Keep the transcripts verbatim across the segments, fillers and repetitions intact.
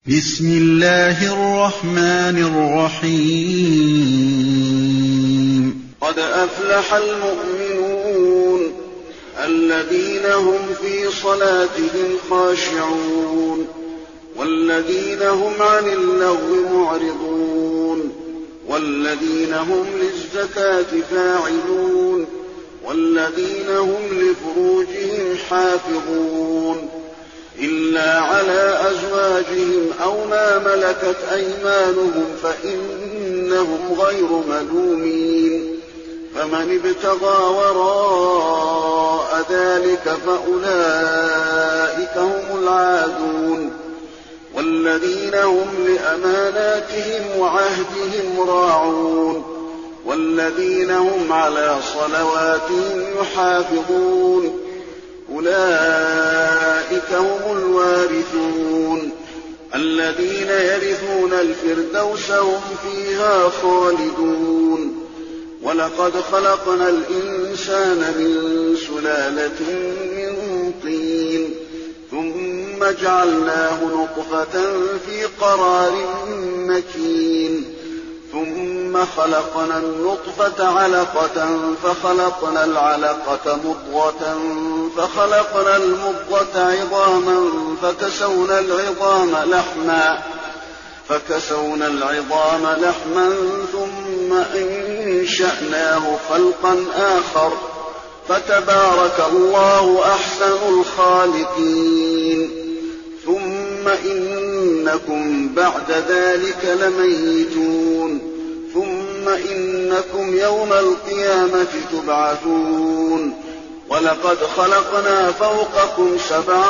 بسم الله الرحمن الرحيم قد أفلح المؤمنون الذين هم في صلاتهم خاشعون والذين هم عن اللغو معرضون والذين هم للزكاة فاعلون والذين هم لفروجهم حافظون إلا على أزواجهم أو ما ملكت أيمانهم فإنهم غير ملومين فمن ابتغى وراء ذلك فأولئك هم العادون والذين هم لأماناتهم وعهدهم راعون والذين هم على صلواتهم يحافظون أولئك هم الوارثون الذين يرثون الفردوس هم فيها خالدون ولقد خلقنا الإنسان من سلالة من طين ثم جعلناه نطفة في قرار مكين ثم خلقنا النطفة علقة فخلقنا العلقة مضغة فخلقنا المضغة عظاما فكسونا العظام لحما فكسونا العظام لحما ثم أنشأناه خلقا آخر فتبارك الله أحسن الخالقين ثم إنكم بعد ذلك لميتون ثم إنكم يوم القيامة تبعثون ولقد خلقنا فوقكم سبع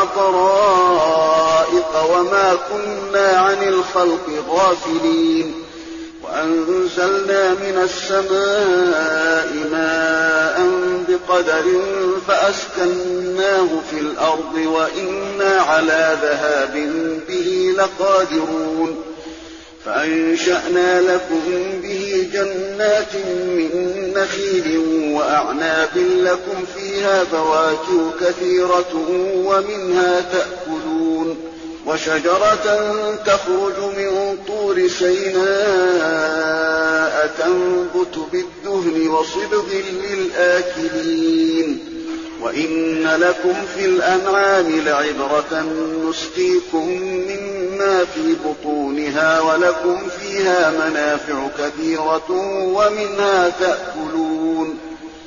طرائق وما كنا عن الخلق غافلين وأنزلنا من السماء ماء بقدر فأسكناه في الأرض وإنا على ذهاب به لقادرون فأنشأنا لكم به جنات من نخيل وأعناب لكم فيها فواكه كثيرة ومنها تأكلون وشجرة تخرج من طور سيناء تنبت بالدهن وصبغ للآكلين وإن لكم في الأنعام لعبرة نسقيكم مما في بطونها ولكم فيها منافع كثيرة ومنها تأكلون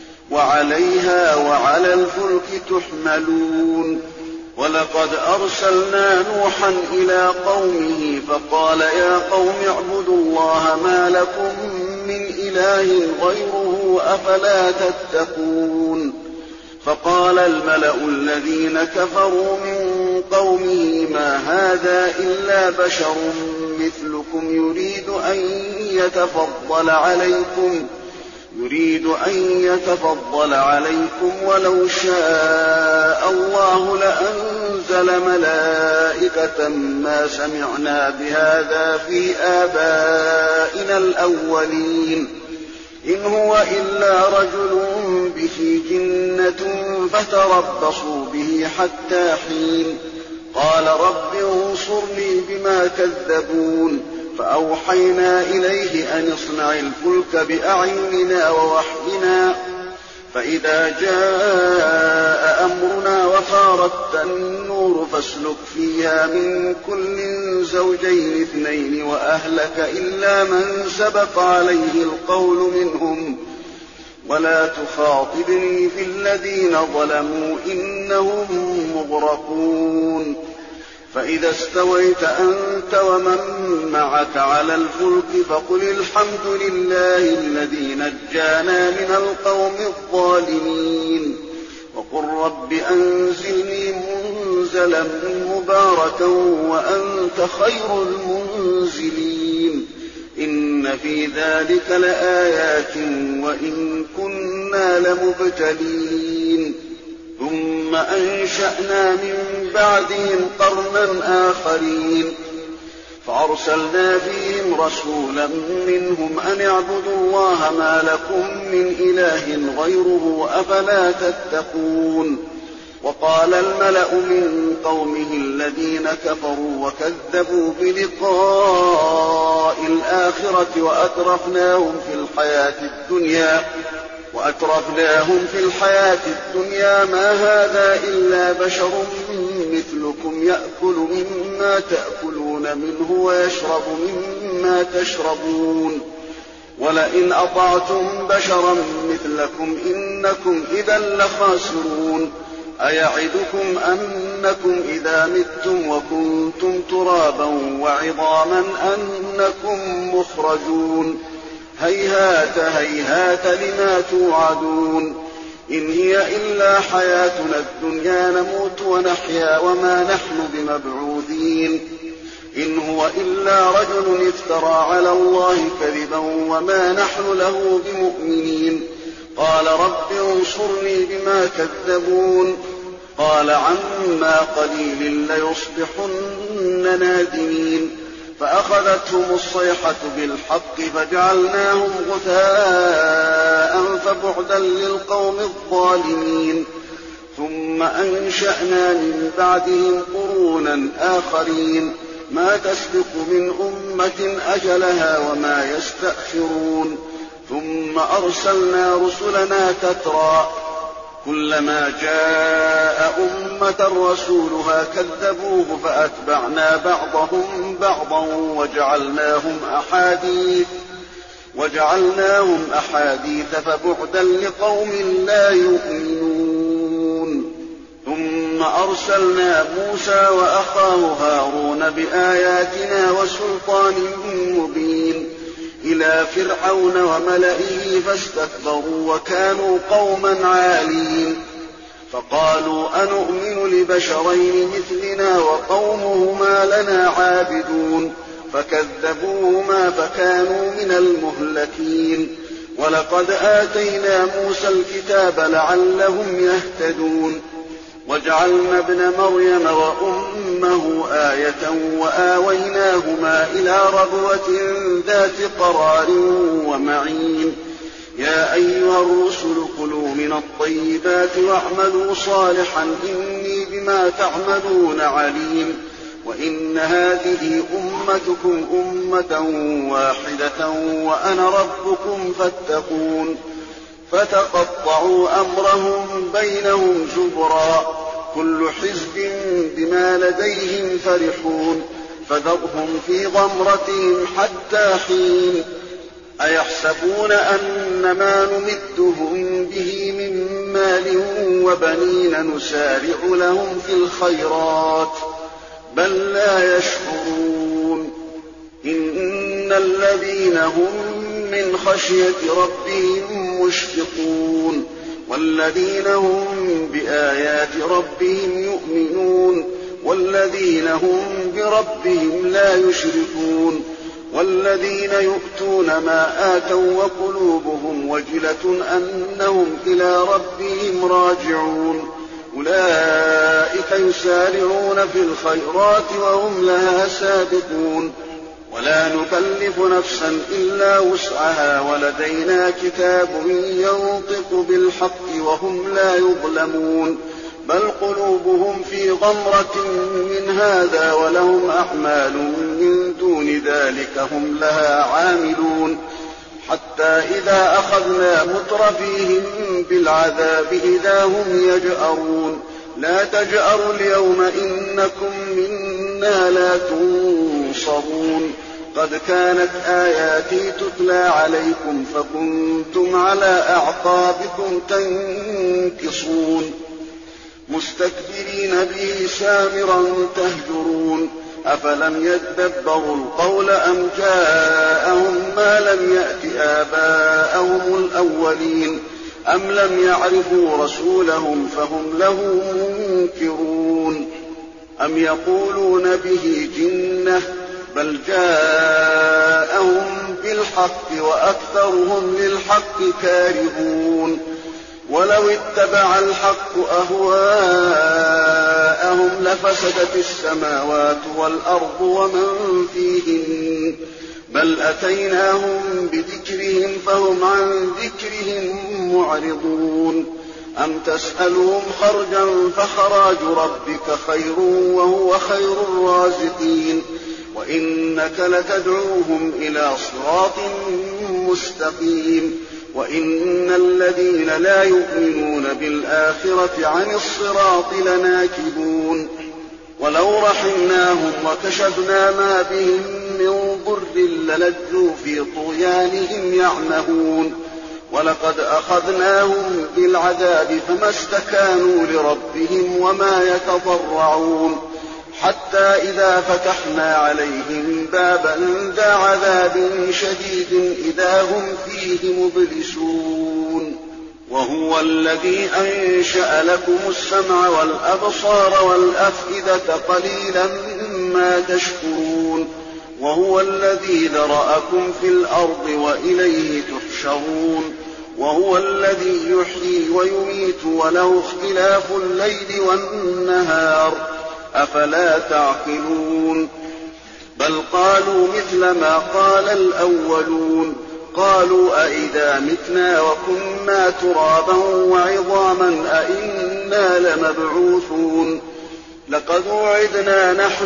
وعليها وعلى الفلك تحملون ولقد أرسلنا نوحا إلى قومه فقال يا قوم اعبدوا الله ما لكم من إله غيره أفلا تتقون فقال الملأ الذين كفروا من قومه ما هذا إلا بشر مثلكم يريد أن يتفضل عليكم يريد أن يتفضل عليكم ولو شاء الله لأنزل ملائكة ما سمعنا بهذا في آبائنا الأولين إن هو إلا رجل به جنة فتربصوا به حتى حين قال رب انصرني بما كذبون فأوحينا إليه أن اصنع الفلك بأعيننا ووحينا فإذا جاء أمرنا وفارت النور فاسلك فيها من كل زوجين اثنين وأهلك إلا من سبق عليه القول منهم ولا تخاطبني في الذين ظلموا إنهم مغرقون فإذا استويت أنت ومن معك على الفلك فقل الحمد لله الذي نجانا من القوم الظالمين وقل رب أنزلني منزلا مباركا وأنت خير المنزلين إن في ذلك لآيات وإن كنا لمبتلين ثم أنشأنا من بعدهم قرنا آخرين فأرسلنا فيهم رسولا منهم أن اعبدوا الله ما لكم من إله غيره أفلا تتقون وقال الملأ من قومه الذين كفروا وكذبوا بلقاء الآخرة وأترفناهم في الحياة الدنيا وأترفناهم في الحياة الدنيا ما هذا إلا بشر مثلكم يأكل مما تأكلون منه ويشرب مما تشربون ولئن أطعتم بشرا مثلكم إنكم إذا لخاسرون أيعدكم أنكم إذا متم وكنتم ترابا وعظاما أنكم مخرجون هيهات هيهات لما توعدون إن هي إلا حياتنا الدنيا نموت ونحيا وما نحن بمبعوثين إن هو إلا رجل افترى على الله كذبا وما نحن له بمؤمنين قال رب انصرني بما كذبون قال عما قليل ليصبحن نادمين فأخذتهم الصيحة بالحق فجعلناهم غثاء فبعدا للقوم الظالمين ثم أنشأنا من بعدهم قرونا آخرين ما تسبق من أمة أجلها وما يستأخرون ثم أرسلنا رسلنا تترى كلما جاء أمة رسولها كذبوه فأتبعنا بعضهم بعضا وجعلناهم أحاديث وجعلناهم أحاديث فبعدا لقوم لا يؤمنون ثم أرسلنا موسى وأخاه هارون بآياتنا وسلطان مبين إلى فرعون وملئه فاستكبروا وكانوا قوما عالين فقالوا أنؤمن لبشرين مثلنا وقومهما لنا عابدون فكذبوهما فكانوا من المهلكين ولقد آتينا موسى الكتاب لعلهم يهتدون وجعلنا ابن مريم وأمه آية وآويناهما إلى ربوة ذات قرار ومعين يا أيها الرسل كلوا من الطيبات واعملوا صالحا إني بما تعملون عليم وإن هذه أمتكم أمة واحدة وأنا ربكم فاتقون فتقطعوا أمرهم بينهم زبرا كل حزب بما لديهم فرحون فذرهم في غمرتهم حتى حين أيحسبون أن ما نمدهم به من مال وبنين نسارع لهم في الخيرات بل لا يشعرون إن الذين هم من خشية ربهم مشفقون والذين هم بآيات ربهم يؤمنون والذين هم بربهم لا يشركون والذين يؤتون ما آتوا وقلوبهم وجلة أنهم إلى ربهم راجعون أولئك يسارعون في الخيرات وهم لها سابقون ولا نكلف نفسا إلا وسعها ولدينا كتاب ينطق بالحق وهم لا يظلمون بل قلوبهم في غمرة من هذا ولهم أعمال من دون ذلك هم لها عاملون حتى إذا أخذنا مترفيهم بالعذاب إذا هم يجأرون لا تجأروا اليوم إنكم منا لا تنصرون قد كانت آياتي تتلى عليكم فكنتم على أعقابكم تنكصون مستكبرين به سامرا تهجرون أفلم يدبروا القول أم جاءهم ما لم يأت آباءهم الأولين أم لم يعرفوا رسولهم فهم له منكرون أم يقولون به جنة بل جاءهم بالحق وأكثرهم للحق كارهون ولو اتبع الحق أهواءهم لفسدت السماوات والأرض ومن فيهن بل أتيناهم بذكرهم فهم عن ذكرهم معرضون أم تسألهم خرجا فخراج ربك خير وهو خير الرازقين وإنك لتدعوهم إلى صراط مستقيم وإن الذين لا يؤمنون بالآخرة عن الصراط لناكبون ولو رحمناهم وكشفنا ما بهم من ضر للجوا في طغيانهم يعمهون ولقد أخذناهم بالعذاب فما استكانوا لربهم وما يتضرعون حتى إذا فتحنا عليهم بابا ذا عذاب شديد إذا هم فيه مبلسون وهو الذي أنشأ لكم السمع والأبصار والأفئدة قليلا ما تشكرون وهو الذي ذرأكم في الأرض وإليه تحشرون وهو الذي يحيي ويميت وله اختلاف الليل والنهار أفلا تعقلون بل قالوا مثل ما قال الأولون قالوا أئذا متنا وكنا ترابا وعظاما أئنا لمبعوثون لقد وعدنا نحن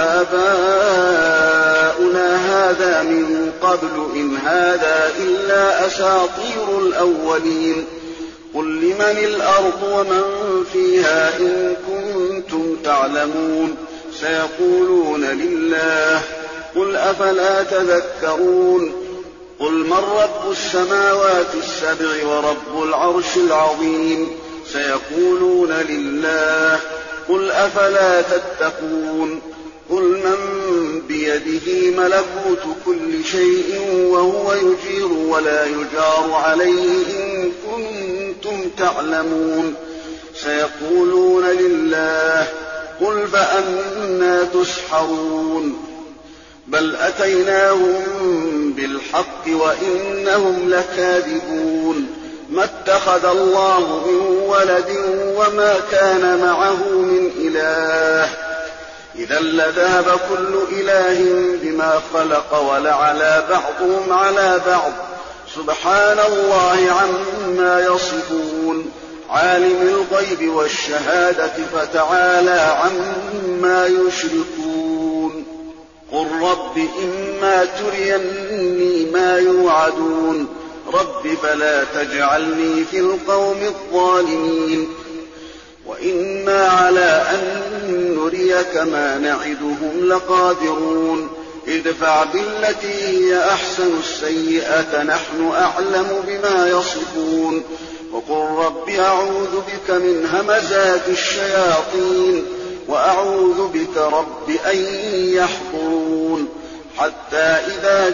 وآباؤنا هذا من قبل إن هذا إلا أساطير الأولين قل لمن الأرض ومن فيها إن كنتم تعلمون سيقولون لله قل أفلا تذكرون قل من رب السماوات السبع ورب العرش العظيم سيقولون لله قل أفلا تتقون قل من بيده ملكوت كل شيء وهو يجير ولا يجار عليه إن كنتم تعلمون سيقولون لله قل فأنى تسحرون بل أتيناهم بالحق وإنهم لكاذبون ما اتخذ الله من ولد وما كان معه من إله إذا لذهب كل إله بما خلق ولعلى بعضهم على بعض سبحان الله عما يصفون عالم الغيب والشهادة فتعالى عما يشركون قل رب إما تريني ما يوعدون رب فلا تجعلني في القوم الظالمين وإنا على أن نريك ما نعدهم لقادرون ادفع بالتي هي أحسن السيئة نحن أعلم بما يصفون وقل رب أعوذ بك من همزات الشياطين وأعوذ بك رب أن يحضرون حتى إذا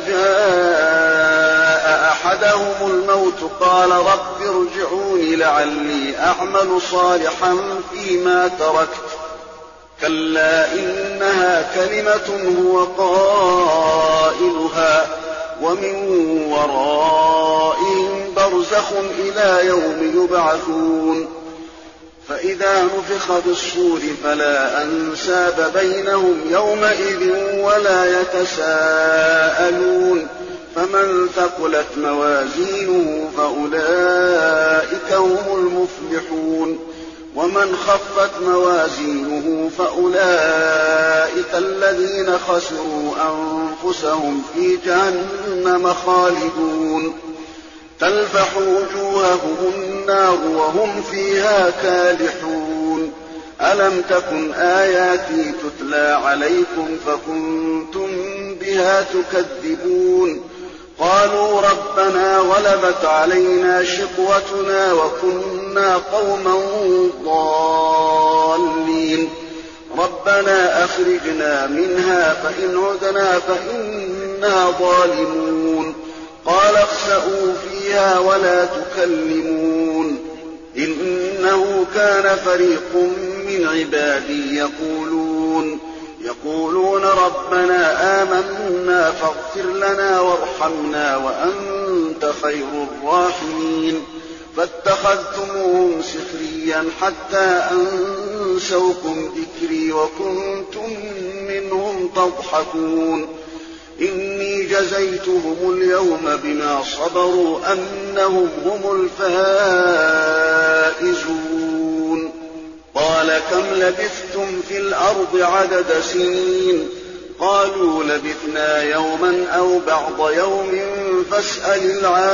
جاء أحدهم الموت قال رب ارجعوني لعلي أعمل صالحا فيما تركت كلا إنها كلمة هو قائلها ومن ورائهم برزخ إلى يوم يبعثون فإذا نفخ في الصور فلا أنساب بينهم يومئذ ولا يتساءلون فمن ثقلت موازينه فأولئك هم المفلحون ومن خفت موازينه فأولئك الذين خسروا أنفسهم في جهنم خالدون تلفح وجوههم النار وهم فيها كالحون ألم تكن آياتي تتلى عليكم فكنتم بها تكذبون قالوا ربنا غلبت علينا شقوتنا وكنا قوما ضالين ربنا أخرجنا منها فإن عدنا فإنا ظالمون قال اخسئوا فيها ولا تكلمون إنه كان فريق من عبادي يقولون يقولون ربنا آمنا فاغفر لنا وارحمنا وأنت خير الراحمين فاتخذتموهم سخريا حتى أنسوكم ذكري وكنتم منهم تضحكون إني جزيتهم اليوم بما صبروا أنهم هم الفائزون فَائِزُونَ قَالَ كَمْ لَبِثْتُمْ فِي الْأَرْضِ عَدَدَ سِنِينَ قَالُوا لَبِثْنَا يَوْمًا أَوْ بَعْضَ يَوْمٍ فَاسْأَلِ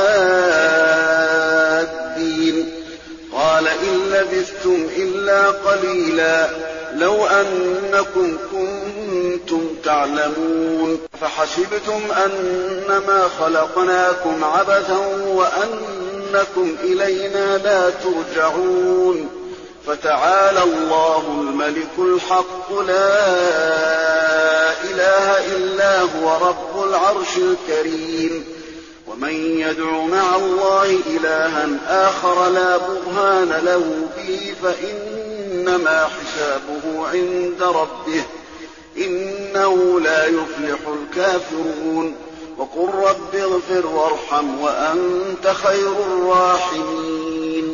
الْعَادِّينَ قَالَ إِن لَّبِثْتُمْ إِلَّا قَلِيلًا لَّوْ أَنَّكُمْ كُنتُمْ تَعْلَمُونَ فَحَسِبْتُمْ أَنَّمَا خَلَقْنَاكُمْ عَبَثًا وَأَنَّكُمْ إِلَيْنَا لَا تُرْجَعُونَ فَتَعَالَى اللَّهُ الْمَلِكُ الْحَقُّ لَا إِلَٰهَ إِلَّا هُوَ رَبُّ الْعَرْشِ الْكَرِيمِ وَمَن يَدْعُ مَعَ اللَّهِ إِلَٰهًا آخَرَ لَا بُرْهَانَ لَهُ بِهِ فَإِنَّمَا حِسَابُهُ عِندَ رَبِّهِ إِنَّهُ لَا يُفْلِحُ الْكَافِرُونَ وَقُل رَّبِّ اغْفِرْ وَارْحَمْ وَأَنتَ خَيْرُ الرَّاحِمِينَ